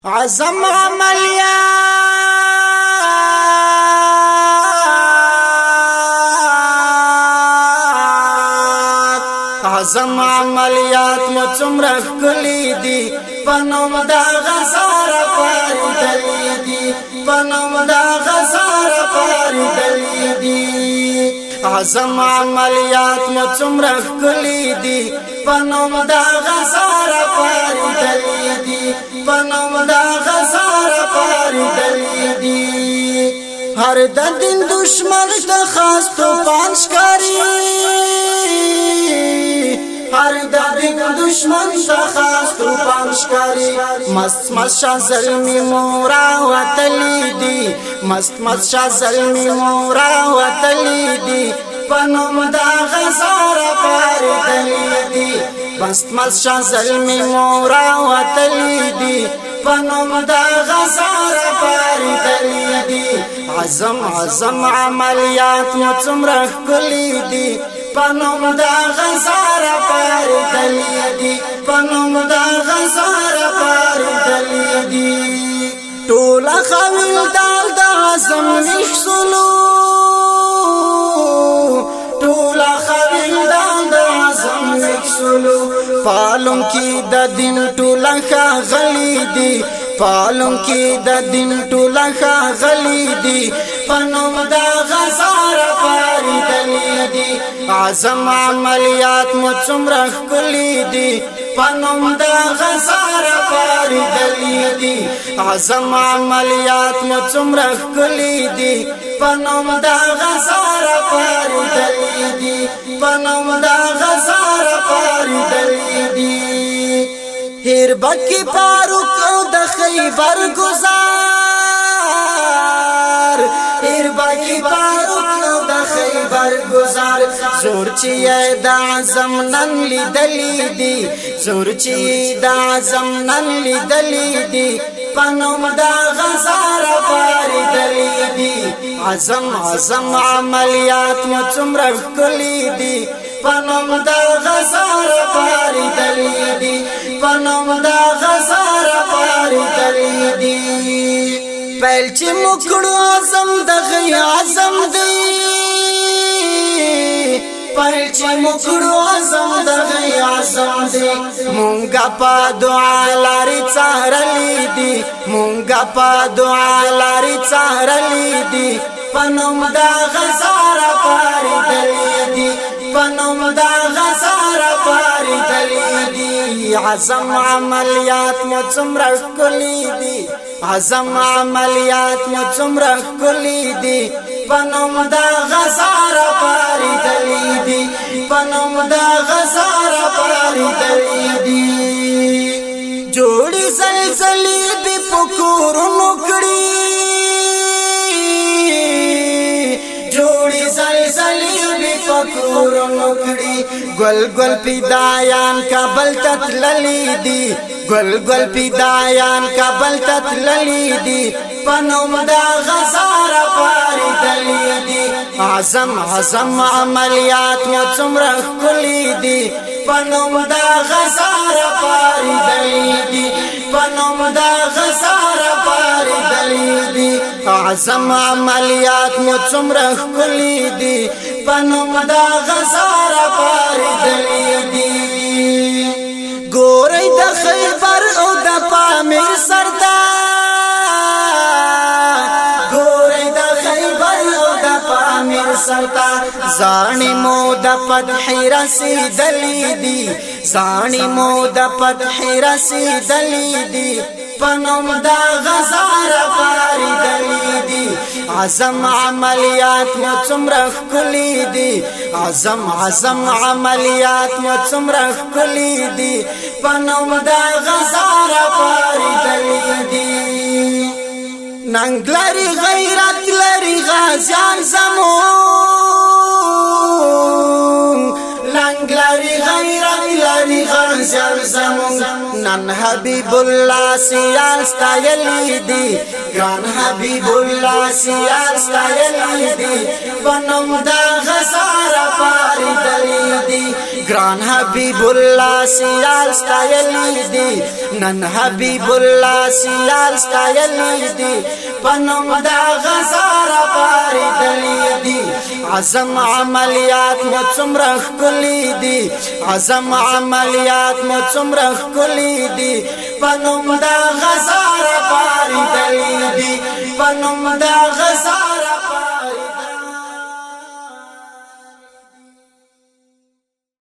عزم عملیات مو څومره ښکلي دي پنوم دا غزار پاری دلی دي پنوم دا غزار پاری دلی دي عزم عملیات مو څومره ښکلي دي پنوم دا غزار پاری دلی دي پنوم دا غزار پاری دلی دي هر د دین دشمن د خاص تو پانشکاری هر د دین دشمن د خاص تو پانشکاری مست مست شاه زلمی مورا وتلی دی مست مست شاه زلمی مورا وتلی دی پنوم دا غزار پاری دلی دی مست مست شاه زلمی مورا وتلی دی پنوم دا غزار پاری دلی دی عزم عملیات مو څومره ښکلي دي پنوم دا غزار پاری دلی دی پنوم دا غزار پاری دلی دی ټول خویل دال د عزم وښلو ټول خویل دال د عزم وښلو پالم کی د دین ټول غلی دی پالم کی د دین ټول غلی دی پنوم دا غزار پاری دلی دی عزم عملیات مو څومره ښکلي دي پنوم دا غزار پاری دلی دی عزم عملیات مو څومره ښکلي دي پنوم دا غزار پاری دلی دی پنوم دا غزار پاری دلی دی هیر بکی فاروق او د خیبر گزار هیر بکی فاروق او د خیبر گزار زور چی د عزم نن لیدلی دی زور چی د عزم نن لیدلی دی پنوم دا غزار پاری دلی دی عزم عملیات مو څومره ښکلي دي پنوم دا غزار پاری دلی دی پنوم دا غزار پاری دلی دی پیل چې مکړو عزم دغه عزم دی پیل چې مکړو عزم دغه عزم دی مونږه په دعا لاري څارلې دي مونږه په دعا لاري څارلې دي پنوم دا غزار پاری دلی دی پنوم دا غزار پاری دلی دی عزم عملیات مو څومره ښکلي دي عزم عملیات مو څومره ښکلي دي پنوم دا غزار پاری دلی دی پنوم دا غزار پاری دلی دی جوړی سلسلې دی پکورونو کړي جوړی سلسلې دی پکورونو کړي گل گل پیدایان کابل تتللی دی گل گل پیدایان کابل تتللی دی پنوم دا غزار پاری دلی دی عزم عملیات مو څومره ښکلي دي پنوم دا غزار پاری دلی دی پنوم دا غزار پاری دلی دی عزم عملیات مو څومره ښکلي دي پنوم دا غزار پاری دلی دی ګورې د خیبر او د پامیر سردار ګورې د خیبر او د پامیر سردار زانی مو د فتح رسیدلی دی زانی مو د فتح رسیدلی دی پنوم دا غزار پاری دلی دی عزم عملیات مو څومره ښکلي دي عزم عملیات مو څومره ښکلي دي پنوم دا غزار پاری دلی دی ننګ لري غیرت لري غازیان زمون ننګ لري غیرت لري زر زمون نن حبیب الله سیال ستایلی دی ګران حبیب الله سیال ستایلی دی پنوم دا غزار پاری دلی دی ګران حبیب الله سیال ستایلی دی نن حبیب الله سیال ستایلی دی پنوم دا غزار پاری دلی دی عزم عملیات مو څومره ښکلي دي عزم عملیات مو څومره ښکلي دي پنوم دا غزار پاری دلی دی پنوم دا غزار